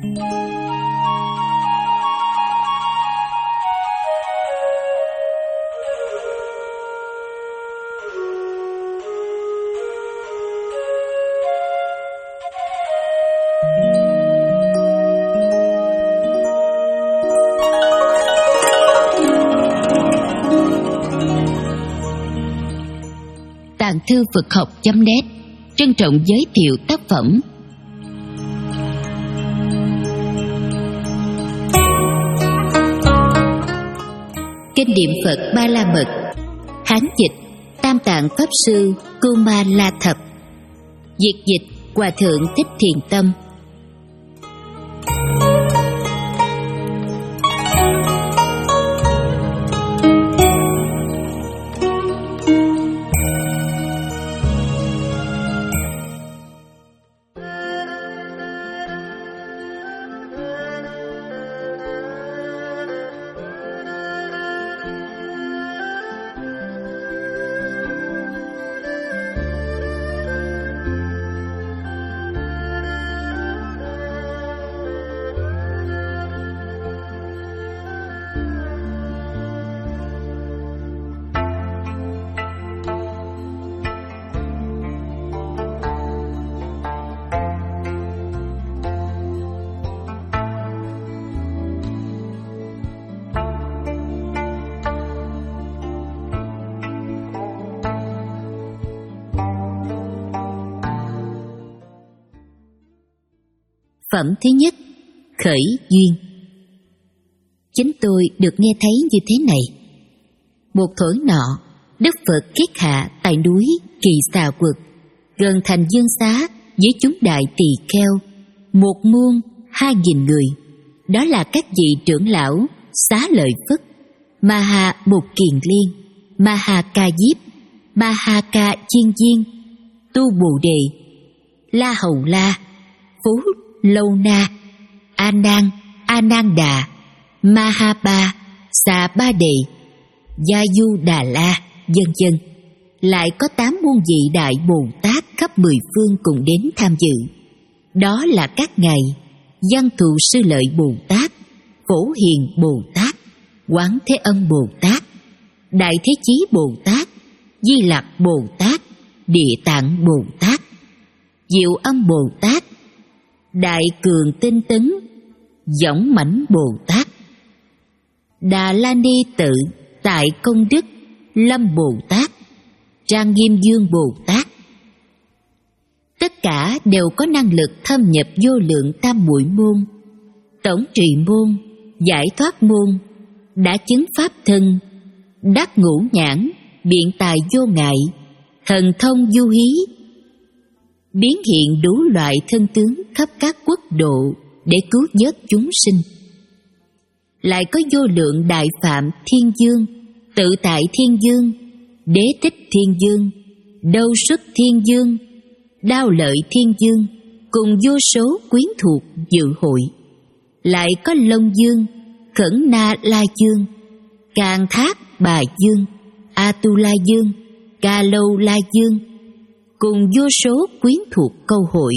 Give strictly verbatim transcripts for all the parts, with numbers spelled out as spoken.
Tàng thư Phật học chấm net trân trọng giới thiệu tác phẩm Kinh điệm Phật Ba La Mật, Hán dịch Tam Tạng Pháp Sư Kuma La Thập, Việt dịch Hòa Thượng Thích Thiền Tâm. Phẩm thứ nhất, khởi duyên. Chính tôi được nghe thấy như thế này. Một thổi nọ, Đức Phật kiết hạ tại núi Kỳ Xà Quật, gần thành Dương Xá, với chúng đại tỳ kheo, một muôn hai nghìn người. Đó là các vị trưởng lão Xá Lợi Phất, Maha Mục Kiền Liên, Maha Ca Diếp, Maha Ca Chiên Viên, Tu Bồ Đề, La Hầu La, Phú Lâu Na, A Nan, A Nan Đà, Ma Ha Ba, Xà Ba Đề, Gia Du Đà La, vân vân. Lại có tám muôn vị đại Bồ Tát khắp mười phương cùng đến tham dự. Đó là các ngài Văn Thù Sư Lợi Bồ Tát, Phổ Hiền Bồ Tát, Quán Thế Âm Bồ Tát, Đại Thế Chí Bồ Tát, Di Lặc Bồ Tát, Địa Tạng Bồ Tát, Diệu Âm Bồ Tát, Đại Cường Tinh Tấn, Võng Mãnh Bồ Tát, Đà La Ni Tự Tại Công Đức, Lâm Bồ Tát, Trang Nghiêm Dương Bồ Tát. Tất cả đều có năng lực thâm nhập vô lượng tam muội môn, tổng trì môn, giải thoát môn, đã chứng pháp thân, đắc ngũ nhãn, biện tài vô ngại, thần thông du hí, biến hiện đủ loại thân tướng khắp các quốc độ để cứu vớt chúng sinh. Lại có vô lượng đại phạm thiên dương, tự tại thiên dương, đế thích thiên dương, đâu xuất thiên dương, đao lợi thiên dương, cùng vô số quyến thuộc dự hội. Lại có Long Dương, Khẩn Na La Dương, Càn Thác Bà Dương, A Tu La Dương, Ca Lâu La Dương, cùng vô số quyến thuộc câu hội.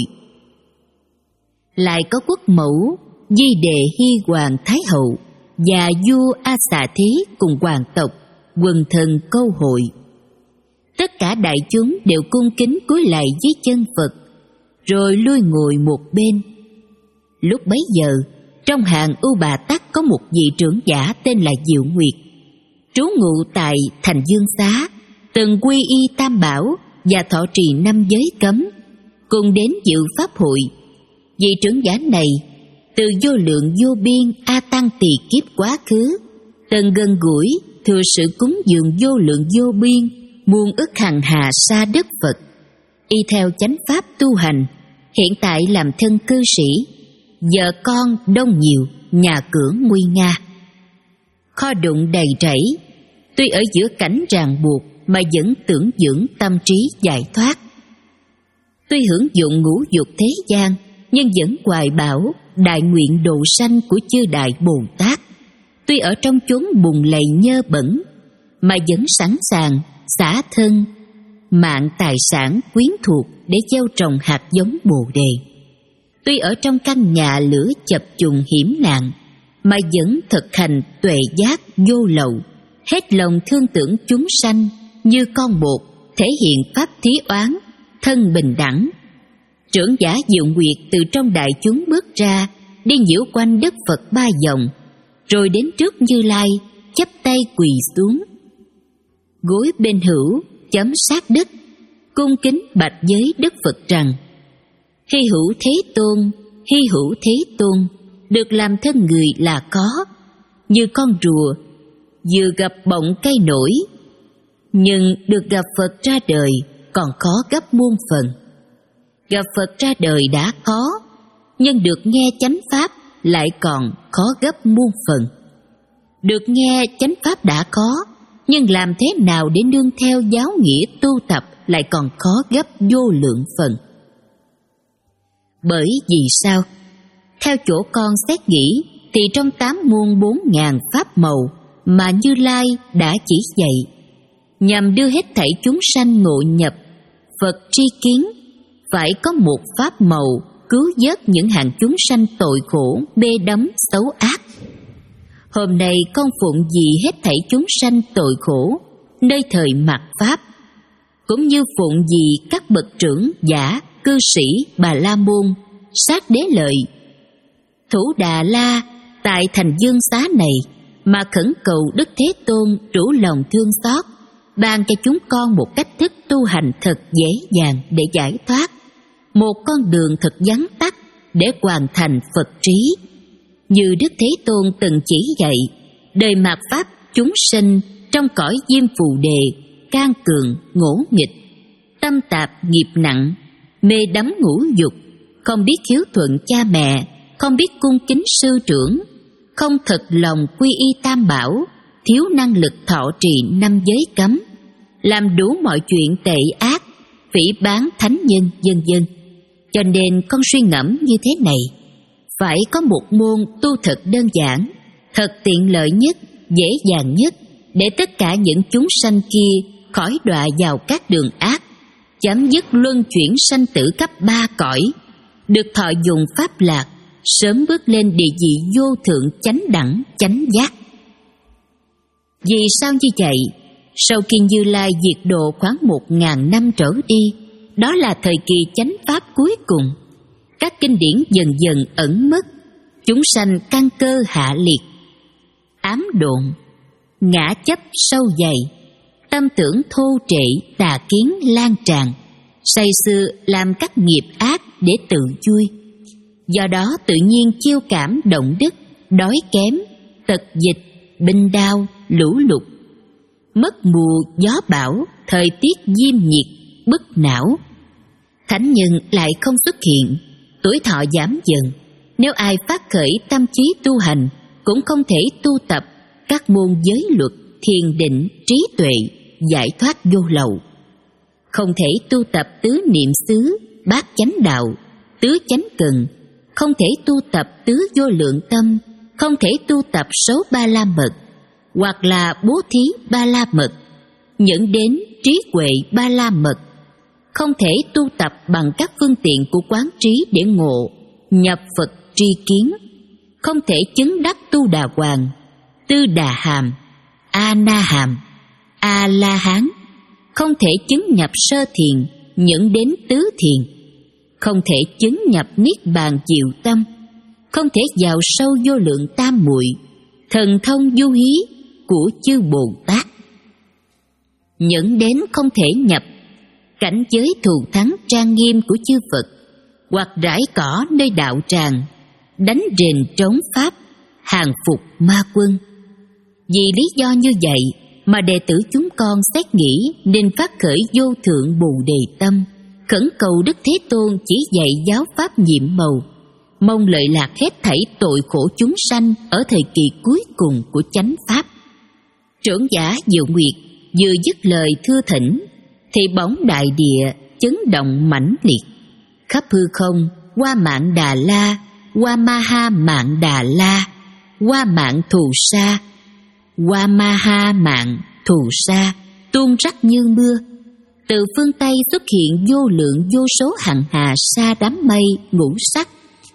Lại có quốc mẫu Di Đề Hy Hoàng Thái Hậu và vua A Xà Thí cùng hoàng tộc, quần thần câu hội. Tất cả đại chúng đều cung kính cúi lạy dưới chân Phật, rồi lui ngồi một bên. Lúc bấy giờ, trong hàng Ưu Bà Tắc có một vị trưởng giả tên là Diệu Nguyệt, trú ngụ tại thành Dương Xá, từng quy y Tam Bảo và thọ trì năm giới cấm, cùng đến dự pháp hội. Vị trưởng giả này từ vô lượng vô biên a tăng tỳ kiếp quá khứ, từng gần gũi thừa sự cúng dường vô lượng vô biên muôn ức hằng hà sa đất Phật, y theo chánh pháp tu hành, hiện tại làm thân cư sĩ, vợ con đông nhiều, nhà cửa nguy nga, kho đụng đầy rẫy. Tuy ở giữa cảnh ràng buộc mà vẫn tưởng dưỡng tâm trí giải thoát. Tuy hưởng dụng ngũ dục thế gian, nhưng vẫn hoài bảo đại nguyện độ sanh của chư đại Bồ Tát. Tuy ở trong chốn bùn lầy nhơ bẩn, mà vẫn sẵn sàng xả thân, mạng tài sản quyến thuộc để gieo trồng hạt giống Bồ Đề. tuy ở trong căn nhà lửa chập trùng hiểm nạn, mà vẫn thực hành tuệ giác vô lậu, hết lòng thương tưởng chúng sanh như con một, thể hiện pháp thí oán, thân bình đẳng. Trưởng giả Diệu Nguyệt từ trong đại chúng bước ra, đi nhiễu quanh đất Phật ba vòng, rồi đến trước Như Lai, chắp tay quỳ xuống. Gối bên hữu, chấm sát đất, cung kính bạch với Đức Phật rằng: Hy hữu Thế Tôn, hy hữu Thế Tôn, được làm thân người là có, như con rùa, vừa gặp bọng cây nổi, nhưng được gặp Phật ra đời còn khó gấp muôn phần. Gặp Phật ra đời đã khó, nhưng được nghe chánh pháp lại còn khó gấp muôn phần. Được nghe chánh pháp đã khó, nhưng làm thế nào để nương theo giáo nghĩa tu tập lại còn khó gấp vô lượng phần. Bởi vì sao? Theo chỗ con xét nghĩ, thì trong tám muôn bốn ngàn pháp màu mà Như Lai đã chỉ dạy, nhằm đưa hết thảy chúng sanh ngộ nhập Phật tri kiến, phải có một pháp màu cứu vớt những hạng chúng sanh tội khổ, mê đắm, xấu ác. Hôm nay con phụng vì hết thảy chúng sanh tội khổ nơi thời mạt Pháp, cũng như phụng vì các bậc trưởng giả, cư sĩ, Bà La Môn, sát đế lợi, Thủ Đà La tại thành Dương Xá này, mà khẩn cầu Đức Thế Tôn rủ lòng thương xót, ban cho chúng con một cách thức tu hành thật dễ dàng để giải thoát, một con đường thật vắn tắt để hoàn thành Phật trí. Như Đức Thế Tôn từng chỉ dạy, đời mạt Pháp chúng sinh trong cõi diêm phù đề, can cường, ngỗ nghịch, tâm tạp nghiệp nặng, mê đắm ngũ dục, không biết hiếu thuận cha mẹ, không biết cung kính sư trưởng, không thật lòng quy y tam bảo, thiếu năng lực thọ trì năm giới cấm, làm đủ mọi chuyện tệ ác, phỉ báng thánh nhân, vân vân. Cho nên con suy ngẫm như thế này: phải có một môn tu thật đơn giản, thật tiện lợi nhất, dễ dàng nhất, để tất cả những chúng sanh kia khỏi đọa vào các đường ác, chấm dứt luân chuyển sanh tử cấp ba cõi, được thọ dụng pháp lạc, sớm bước lên địa vị vô thượng chánh đẳng chánh giác. Vì sao như vậy? Sau khi Như Lai diệt độ khoảng một ngàn năm trở đi, đó là thời kỳ chánh pháp cuối cùng. Các kinh điển dần dần ẩn mất, chúng sanh căn cơ hạ liệt, ám độn, ngã chấp sâu dày, tâm tưởng thô trệ, tà kiến lan tràn, say sưa làm các nghiệp ác để tự vui. Do đó tự nhiên chiêu cảm động đức, đói kém, tật dịch, binh đao, lũ lụt, mất mùa gió bão, thời tiết diêm nhiệt, bức não. Thánh nhân lại không xuất hiện, tuổi thọ giảm dần. Nếu ai phát khởi tâm trí tu hành, cũng không thể tu tập các môn giới luật, thiền định, trí tuệ, giải thoát vô lậu. Không thể tu tập tứ niệm xứ, bát chánh đạo, tứ chánh cần, không thể tu tập tứ vô lượng tâm, không thể tu tập số ba la mật, hoặc là bố thí ba la mật, dẫn đến trí huệ ba la mật. Không thể tu tập bằng các phương tiện của quán trí để ngộ, nhập Phật tri kiến. Không thể chứng đắc tu đà hoàng, tư đà hàm, a na hàm, a la hán. Không thể chứng nhập sơ thiền, dẫn đến tứ thiền. Không thể chứng nhập niết bàn diệu tâm. Không thể vào sâu vô lượng tam muội, thần thông du hí của chư Bồ Tát. Dẫn đến không thể nhập cảnh giới thù thắng trang nghiêm của chư Phật, hoặc rải cỏ nơi đạo tràng, đánh rền trống pháp, hàng phục ma quân. Vì lý do như vậy mà đệ tử chúng con xét nghĩ nên phát khởi vô thượng Bồ Đề tâm, khẩn cầu Đức Thế Tôn chỉ dạy giáo pháp nhiệm màu, mong lợi lạc hết thảy tội khổ chúng sanh ở thời kỳ cuối cùng của chánh pháp. Trưởng giả Diệu Nguyệt vừa dứt lời thưa thỉnh, thì bỗng đại địa chấn động mãnh liệt, khắp hư không Hoa Mạng Đà La, Hoa Ma Ha Mạng Đà La, Hoa Mạng Thù Sa, Hoa Ma Ha Mạng Thù Sa tuôn rắc như mưa. Từ phương Tây xuất hiện vô lượng vô số hằng hà sa đám mây ngũ sắc,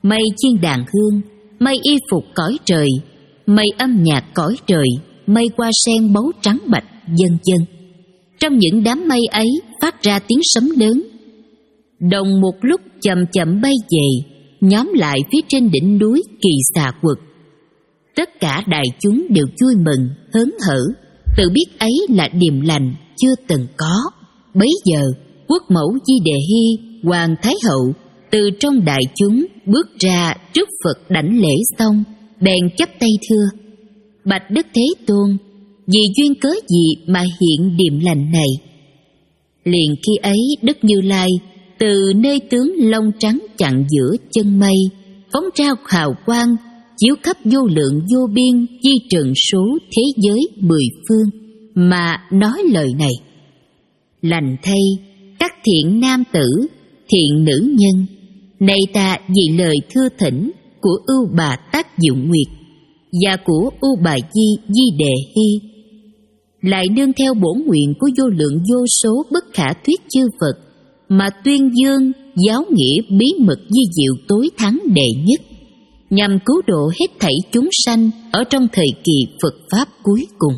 mây chiên đàn hương, mây y phục cõi trời, mây âm nhạc cõi trời, mây hoa sen báu trắng bạch, vân vân. Trong những đám mây ấy phát ra tiếng sấm lớn. Đồng một lúc chậm chậm bay về, nhóm lại phía trên đỉnh núi Kỳ Xà Quật. Tất cả đại chúng đều vui mừng, hớn hở, tự biết ấy là điềm lành chưa từng có. Bấy giờ, quốc mẫu Di Đề Hy, Hoàng Thái Hậu từ trong đại chúng bước ra trước Phật đảnh lễ xong, bèn chắp tay thưa: Bạch Đức Thế Tôn, vì duyên cớ gì mà hiện điềm lành này? Liền khi ấy Đức Như Lai từ nơi tướng lông trắng chặn giữa chân mây phóng ra hào quang, chiếu khắp vô lượng vô biên di trần số thế giới mười phương, mà nói lời này: Lành thay các thiện nam tử, thiện nữ nhân, nay ta vì lời thưa thỉnh của ưu bà Tác Diệu Nguyệt và của ưu bà Di Di Đề Hy, lại nương theo bổn nguyện của vô lượng vô số bất khả thuyết chư Phật, mà tuyên dương giáo nghĩa bí mật di diệu tối thắng đệ nhất, nhằm cứu độ hết thảy chúng sanh ở trong thời kỳ Phật Pháp cuối cùng.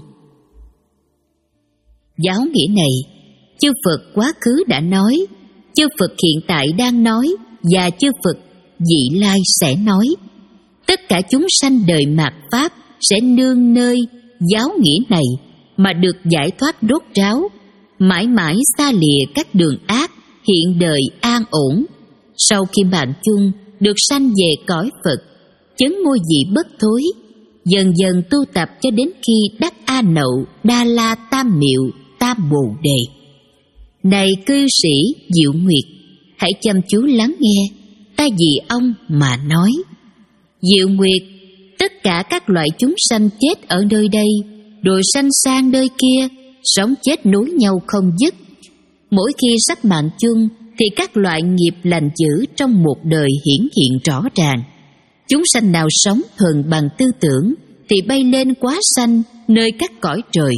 Giáo nghĩa này, chư Phật quá khứ đã nói, chư Phật hiện tại đang nói, và chư Phật vị lai sẽ nói. Tất cả chúng sanh đời mạt Pháp sẽ nương nơi giáo nghĩa này mà được giải thoát rốt ráo, mãi mãi xa lìa các đường ác, hiện đời an ổn. Sau khi mạng chung được sanh về cõi Phật, chấn ngôi vị bất thối, dần dần tu tập cho đến khi đắc A Nậu Đa La Tam Miệu Tam Bồ Đề. Này cư sĩ Diệu Nguyệt, hãy chăm chú lắng nghe, ta vì ông mà nói. Diệu Nguyệt, tất cả các loại chúng sanh chết ở nơi đây, rồi sanh sang nơi kia, sống chết nối nhau không dứt. Mỗi khi sắp mạng chung thì các loại nghiệp lành dữ trong một đời hiển hiện rõ ràng. Chúng sanh nào sống thuần bằng tư tưởng thì bay lên quá sanh nơi các cõi trời.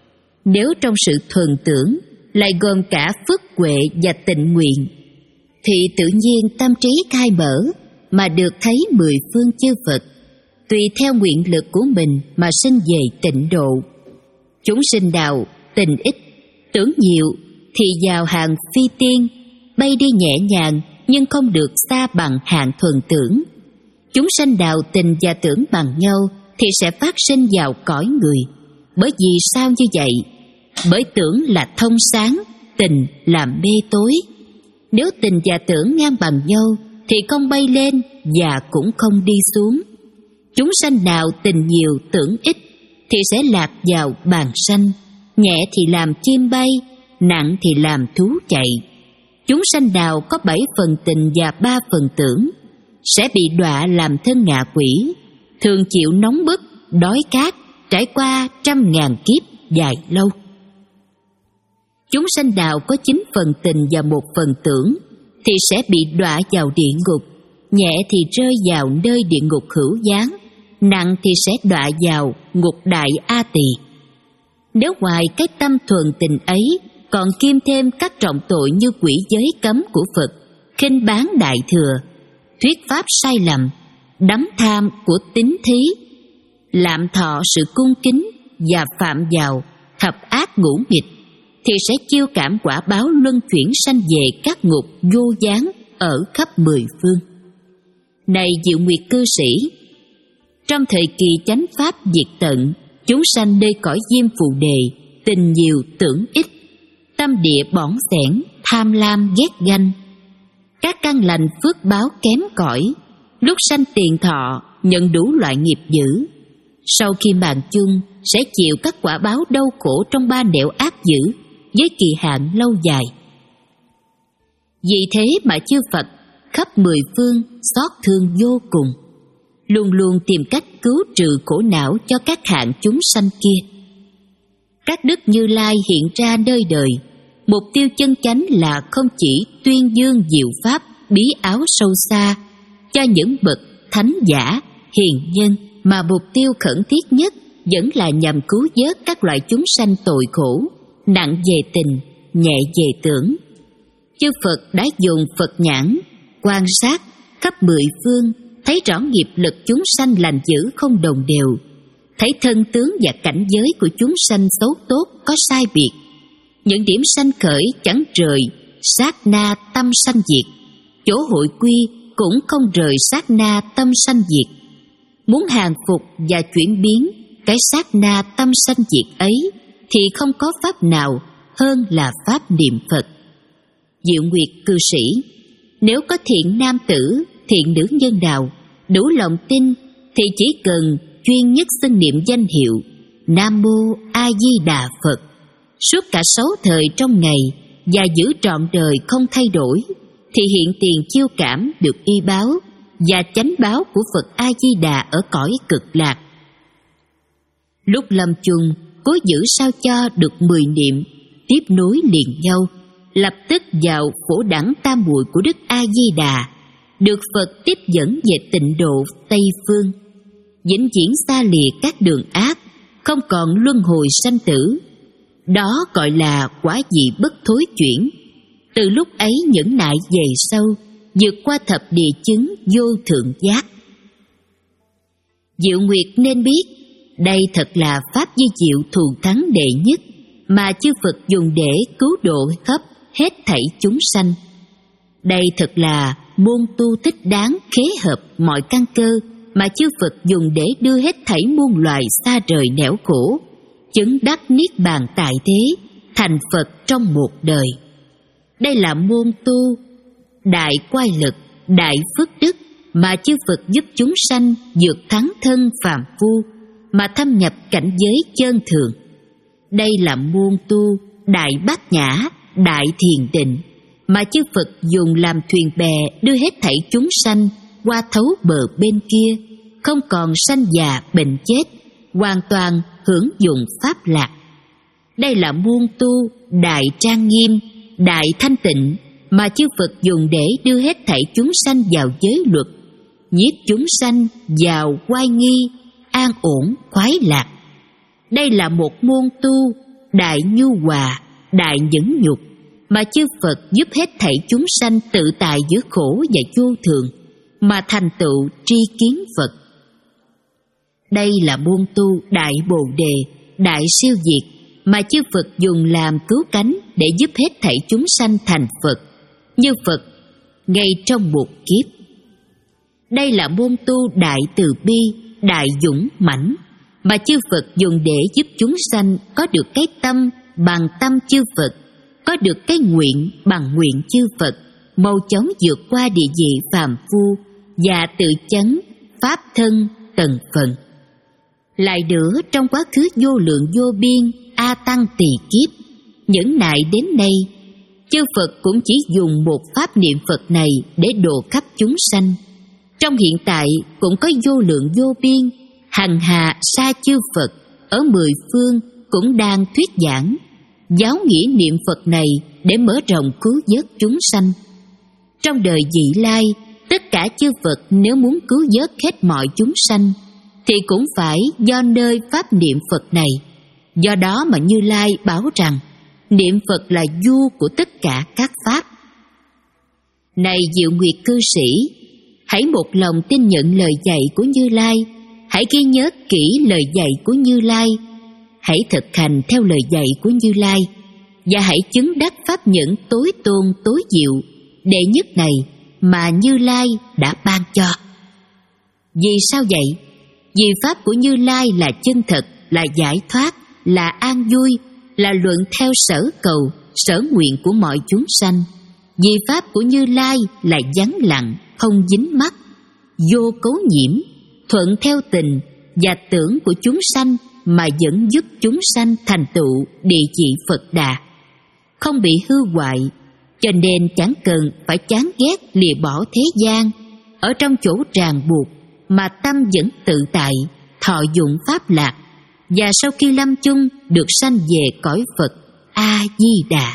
Nếu trong sự thuần tưởng lại gồm cả phước huệ và tịnh nguyện, thì tự nhiên tâm trí khai mở mà được thấy mười phương chư Phật, tùy theo nguyện lực của mình mà sinh về tịnh độ. Chúng sinh đạo tình ít, tưởng nhiều thì vào hàng phi tiên, bay đi nhẹ nhàng nhưng không được xa bằng hạng thuần tưởng. Chúng sanh đạo tình và tưởng bằng nhau thì sẽ phát sinh vào cõi người. Bởi vì sao như vậy? Bởi tưởng là thông sáng, tình là mê tối. Nếu tình và tưởng ngang bằng nhau thì không bay lên và cũng không đi xuống. Chúng sanh nào tình nhiều tưởng ít thì sẽ lạc vào bàn sanh, nhẹ thì làm chim bay, nặng thì làm thú chạy. Chúng sanh nào có bảy phần tình và ba phần tưởng sẽ bị đọa làm thân ngạ quỷ, thường chịu nóng bức, đói khát, trải qua trăm ngàn kiếp dài lâu. Chúng sanh nào có chín phần tình và một phần tưởng thì sẽ bị đọa vào địa ngục, nhẹ thì rơi vào nơi địa ngục hữu gián, nặng thì sẽ đọa vào ngục đại A Tỳ. Nếu ngoài cái tâm thuần tình ấy còn kiêm thêm các trọng tội như quỷ giới cấm của Phật, khinh báng đại thừa, thuyết pháp sai lầm, đắm tham của tín thí, lạm thọ sự cung kính và phạm vào thập ác ngũ nghịch, thì sẽ chiêu cảm quả báo luân chuyển sanh về các ngục vô gián ở khắp mười phương. Này Diệu Nguyệt cư sĩ, trong thời kỳ chánh pháp diệt tận, chúng sanh nơi cõi diêm phù đề, tình nhiều tưởng ít, tâm địa bỏng xẻn, tham lam ghét ganh, các căn lành phước báo kém cỏi, lúc sanh tiền thọ nhận đủ loại nghiệp dữ. Sau khi mạng chung sẽ chịu các quả báo đau khổ trong ba nẻo ác dữ với kỳ hạn lâu dài. Vì thế mà chư Phật khắp mười phương xót thương vô cùng, luôn luôn tìm cách cứu trừ khổ não cho các hạng chúng sanh kia. Các đức Như Lai hiện ra nơi đời, mục tiêu chân chánh là không chỉ tuyên dương diệu pháp bí áo sâu xa cho những bậc thánh giả, hiền nhân, mà mục tiêu khẩn thiết nhất vẫn là nhằm cứu vớt các loại chúng sanh tội khổ, nặng về tình, nhẹ về tưởng. Chư Phật đã dùng Phật nhãn quan sát khắp mười phương thấy rõ nghiệp lực chúng sanh lành dữ không đồng đều, thấy thân tướng và cảnh giới của chúng sanh xấu tốt có sai biệt. Những điểm sanh khởi chẳng rời sát na tâm sanh diệt, chỗ hội quy cũng không rời sát na tâm sanh diệt. Muốn hàng phục và chuyển biến cái sát na tâm sanh diệt ấy thì không có pháp nào hơn là pháp niệm Phật. Diệu Nguyệt cư sĩ, nếu có thiện nam tử, thiện nữ nhân nào đủ lòng tin thì chỉ cần chuyên nhất xưng niệm danh hiệu Nam Mô A Di Đà Phật suốt cả sáu thời trong ngày và giữ trọn đời không thay đổi, thì hiện tiền chiêu cảm được y báo và chánh báo của Phật A Di Đà ở cõi cực lạc. Lúc lâm chung, cố giữ sao cho được mười niệm tiếp nối liền nhau, lập tức vào phổ đẳng tam muội của Đức A Di Đà, được Phật tiếp dẫn về tịnh độ Tây phương, vĩnh viễn xa lìa các đường ác, không còn luân hồi sanh tử. Đó gọi là quả vị bất thối chuyển. Từ lúc ấy nhẫn nại về sau, vượt qua thập địa chứng vô thượng giác. Diệu Nguyệt nên biết, đây thật là pháp di diệu thù thắng đệ nhất mà chư Phật dùng để cứu độ khắp hết thảy chúng sanh. Đây thật là môn tu thích đáng khế hợp mọi căn cơ mà chư Phật dùng để đưa hết thảy muôn loài xa rời nẻo khổ, chứng đắc niết bàn tại thế, thành Phật trong một đời. Đây là môn tu đại quay lực, đại phước đức mà chư Phật giúp chúng sanh vượt thắng thân phàm phu mà thâm nhập cảnh giới chân thường. Đây là môn tu đại bát nhã, đại thiền định mà chư Phật dùng làm thuyền bè đưa hết thảy chúng sanh qua thấu bờ bên kia, không còn sanh già bệnh chết, hoàn toàn hưởng dụng pháp lạc. Đây là môn tu đại trang nghiêm, đại thanh tịnh mà chư Phật dùng để đưa hết thảy chúng sanh vào giới luật, nhiếp chúng sanh vào oai nghi, an ổn, khoái lạc. Đây là một môn tu đại nhu hòa, đại nhẫn nhục mà chư Phật giúp hết thảy chúng sanh tự tại giữa khổ và vô thường mà thành tựu tri kiến Phật. Đây là môn tu đại bồ đề, đại siêu diệt mà chư Phật dùng làm cứu cánh để giúp hết thảy chúng sanh thành Phật, như Phật ngay trong một kiếp. Đây là môn tu đại từ bi, đại dũng mãnh mà chư Phật dùng để giúp chúng sanh có được cái tâm bằng tâm chư Phật, có được cái nguyện bằng nguyện chư Phật, mau chóng vượt qua địa vị phàm phu và tự chấn pháp thân tầng phần. Lại nữa, trong quá khứ vô lượng vô biên a tăng tỳ kiếp, nhẫn nại đến nay, chư Phật cũng chỉ dùng một pháp niệm Phật này để độ khắp chúng sanh. Trong hiện tại cũng có vô lượng vô biên hằng hà sa chư Phật ở mười phương cũng đang thuyết giảng giáo nghĩa niệm Phật này để mở rộng cứu vớt chúng sanh. Trong đời vị lai, tất cả chư Phật nếu muốn cứu vớt hết mọi chúng sanh thì cũng phải do nơi pháp niệm Phật này. Do đó mà Như Lai bảo rằng niệm Phật là vua của tất cả các pháp. Này Diệu Nguyệt cư sĩ, hãy một lòng tin nhận lời dạy của Như Lai, hãy ghi nhớ kỹ lời dạy của Như Lai, hãy thực hành theo lời dạy của Như Lai và hãy chứng đắc pháp nhẫn tối tôn tối diệu đệ nhất này mà Như Lai đã ban cho. Vì sao vậy? Vì pháp của Như Lai là chân thật, là giải thoát, là an vui, là luận theo sở cầu, sở nguyện của mọi chúng sanh. Vì pháp của Như Lai là vắng lặng, không dính mắc, vô cấu nhiễm, thuận theo tình và tưởng của chúng sanh mà vẫn giúp chúng sanh thành tựu địa vị Phật Đà, không bị hư hoại, cho nên chẳng cần phải chán ghét lìa bỏ thế gian, ở trong chỗ ràng buộc mà tâm vẫn tự tại, thọ dụng pháp lạc, và sau khi lâm chung được sanh về cõi Phật A Di Đà.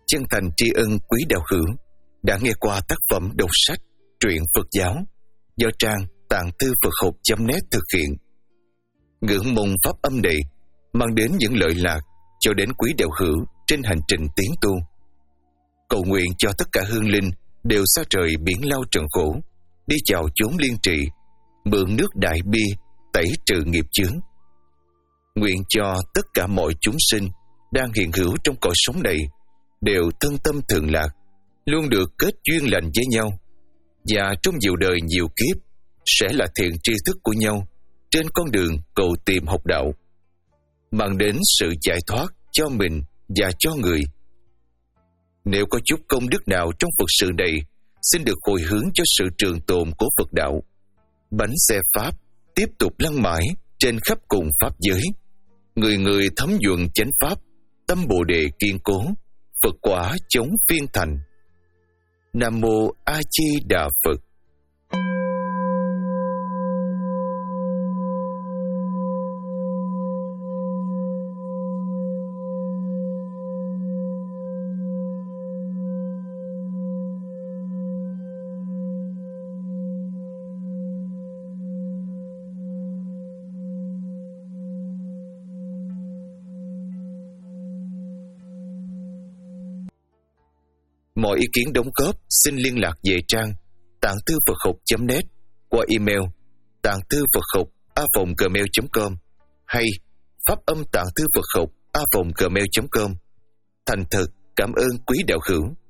chân thành tri ân quý đạo hữu đã nghe qua tác phẩm đọc sách truyện Phật giáo do trang tạng thư Phật học chấm net thực hiện. Ngưỡng mong pháp âm này mang đến những lợi lạc cho đến quý đạo hữu trên hành trình tiến tu. Cầu nguyện cho tất cả hương linh đều xa trời biển lao trần khổ, đi chào chốn liên trị, mượn nước đại bi tẩy trừ nghiệp chướng. Nguyện cho tất cả mọi chúng sinh đang hiện hữu trong cõi sống này đều thân tâm thường lạc, luôn được kết duyên lành với nhau, và trong nhiều đời nhiều kiếp sẽ là thiện tri thức của nhau trên con đường cầu tìm học đạo, mang đến sự giải thoát cho mình và cho người. Nếu có chút công đức nào trong Phật sự này, xin được hồi hướng cho sự trường tồn của Phật đạo. Bánh xe Pháp tiếp tục lăn mãi trên khắp cùng Pháp giới. Người người thấm nhuận chánh Pháp, tâm Bồ Đề kiên cố, Phật quả chống phiên thành. Nam Mô A Di Đà Phật. Mọi ý kiến đóng góp xin liên lạc về trang tạng thư Phật học chấm net qua email tạng thư Phật học a còng gmail chấm com hay pháp âm tạng thư Phật học a còng gmail chấm com. Thành thật cảm ơn quý đạo hữu.